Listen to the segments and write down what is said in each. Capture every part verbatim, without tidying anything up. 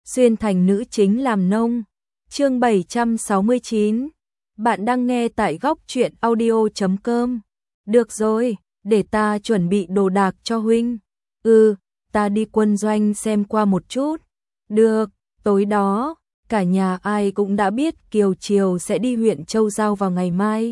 xuyên thành nữ chính làm nông. Chương bảy trăm sáu mươi chín. Bạn đang nghe tại góc truyện audio chấm com. Được rồi, để ta chuẩn bị đồ đạc cho huynh. Ừ, ta đi quân doanh xem qua một chút. Được, tối đó, cả nhà ai cũng đã biết Kiều Triều sẽ đi huyện Châu Giao vào ngày mai.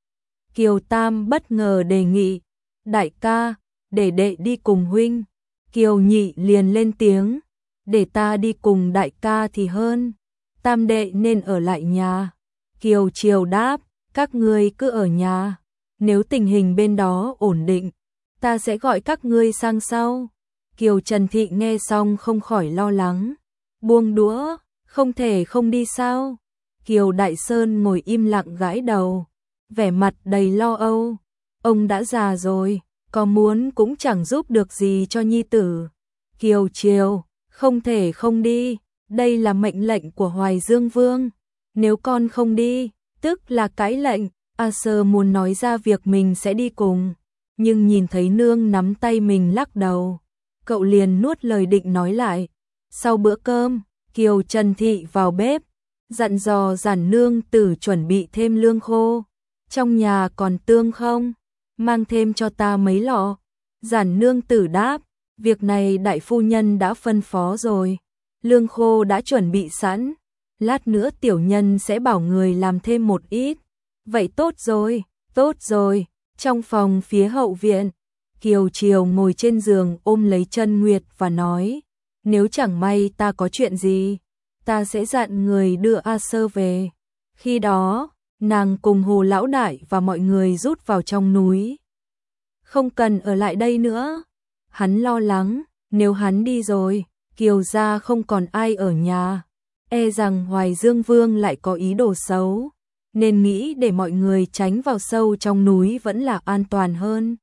Kiều Tam bất ngờ đề nghị, đại ca, để đệ đi cùng huynh. Kiều Nhị liền lên tiếng, để ta đi cùng đại ca thì hơn. Tam đệ nên ở lại nhà. Kiều Triều đáp, các ngươi cứ ở nhà. Nếu tình hình bên đó ổn định, ta sẽ gọi các ngươi sang sau. Kiều Trần Thị nghe xong không khỏi lo lắng. Buông đũa, không thể không đi sao? Kiều Đại Sơn ngồi im lặng gãi đầu, vẻ mặt đầy lo âu. Ông đã già rồi, có muốn cũng chẳng giúp được gì cho nhi tử. Kiều Triều, không thể không đi, đây là mệnh lệnh của Hoài Dương Vương. Nếu con không đi, tức là cãi lệnh. A Sơ muốn nói ra việc mình sẽ đi cùng, nhưng nhìn thấy nương nắm tay mình lắc đầu, cậu liền nuốt lời định nói lại. Sau bữa cơm, Kiều Trần Thị vào bếp, dặn dò Giản nương tử chuẩn bị thêm lương khô. Trong nhà còn tương không? Mang thêm cho ta mấy lọ. Giản nương tử đáp, việc này đại phu nhân đã phân phó rồi. Lương khô đã chuẩn bị sẵn, lát nữa tiểu nhân sẽ bảo người làm thêm một ít. Vậy tốt rồi, tốt rồi. Trong phòng phía hậu viện, Kiều Triều ngồi trên giường ôm lấy Chân Nguyệt và nói, nếu chẳng may ta có chuyện gì, ta sẽ dặn người đưa A Sơ về. Khi đó, nàng cùng Hồ Lão Đại và mọi người rút vào trong núi. Không cần ở lại đây nữa. Hắn lo lắng, nếu hắn đi rồi, Kiều gia không còn ai ở nhà, e rằng Hoài Dương Vương lại có ý đồ xấu, nên nghĩ để mọi người tránh vào sâu trong núi vẫn là an toàn hơn.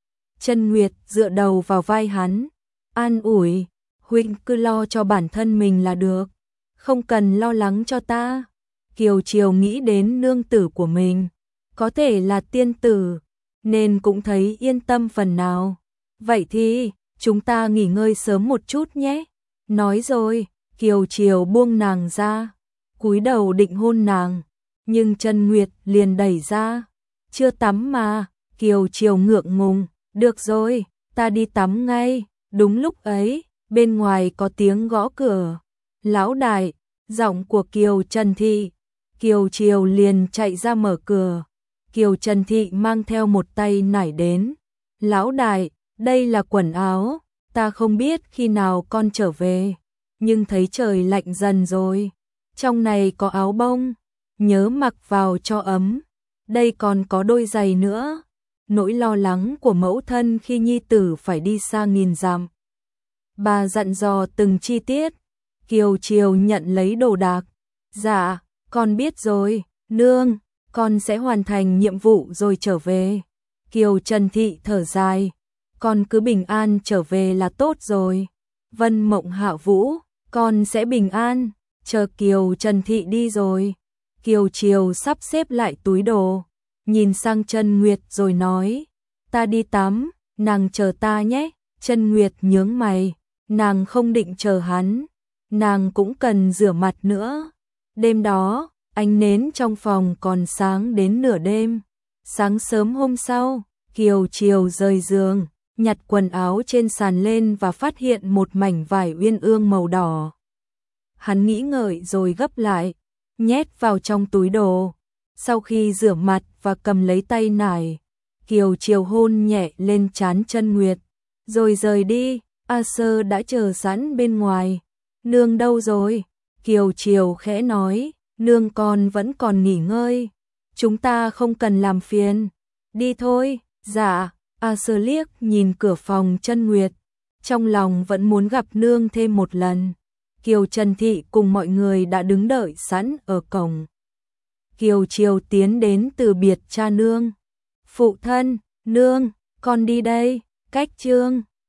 Chân Nguyệt dựa đầu vào vai hắn, an ủi, huynh cứ lo cho bản thân mình là được, không cần lo lắng cho ta. Kiều Triều nghĩ đến nương tử của mình, có thể là tiên tử, nên cũng thấy yên tâm phần nào. Vậy thì, chúng ta nghỉ ngơi sớm một chút nhé. Nói rồi, Kiều Triều buông nàng ra, cúi đầu định hôn nàng, nhưng Chân Nguyệt liền đẩy ra. Chưa tắm mà. Kiều Triều ngượng ngùng, được rồi, ta đi tắm ngay. Đúng lúc ấy, bên ngoài có tiếng gõ cửa. Lão Đại, giọng của Kiều Trần Thị. Kiều Triều liền chạy ra mở cửa. Kiều Trần Thị mang theo một tay nải đến. Lão Đại, đây là quần áo, ta không biết khi nào con trở về, nhưng thấy trời lạnh dần rồi. Trong này có áo bông, nhớ mặc vào cho ấm. Đây còn có đôi giày nữa. Nỗi lo lắng của mẫu thân khi nhi tử phải đi xa nghìn dặm, bà dặn dò từng chi tiết. Kiều Triều nhận lấy đồ đạc. Dạ, con biết rồi, nương, con sẽ hoàn thành nhiệm vụ rồi trở về. Kiều Trần Thị thở dài, con cứ bình an trở về là tốt rồi. Vân Mộng Hạ Vũ, con sẽ bình an. Chờ Kiều Trần Thị đi rồi, Kiều Triều sắp xếp lại túi đồ, nhìn sang Chân Nguyệt rồi nói, ta đi tắm, nàng chờ ta nhé. Chân Nguyệt nhướng mày, nàng không định chờ hắn, nàng cũng cần rửa mặt nữa. Đêm đó, ánh nến trong phòng còn sáng đến nửa đêm. Sáng sớm hôm sau, Kiều Triều rời giường, nhặt quần áo trên sàn lên và phát hiện một mảnh vải uyên ương màu đỏ. Hắn nghĩ ngợi rồi gấp lại, nhét vào trong túi đồ. Sau khi rửa mặt và cầm lấy tay nải, Kiều Triều hôn nhẹ lên trán Chân Nguyệt, rồi rời đi. A Sơ đã chờ sẵn bên ngoài. Nương đâu rồi? Kiều Triều khẽ nói, nương con vẫn còn nghỉ ngơi, chúng ta không cần làm phiền. Đi thôi. Dạ. A Sơ liếc nhìn cửa phòng Chân Nguyệt, trong lòng vẫn muốn gặp nương thêm một lần. Kiều Trần Thị cùng mọi người đã đứng đợi sẵn ở cổng. Kiều Triều tiến đến từ biệt cha nương. Phụ thân, nương, con đi đây. Cách Trương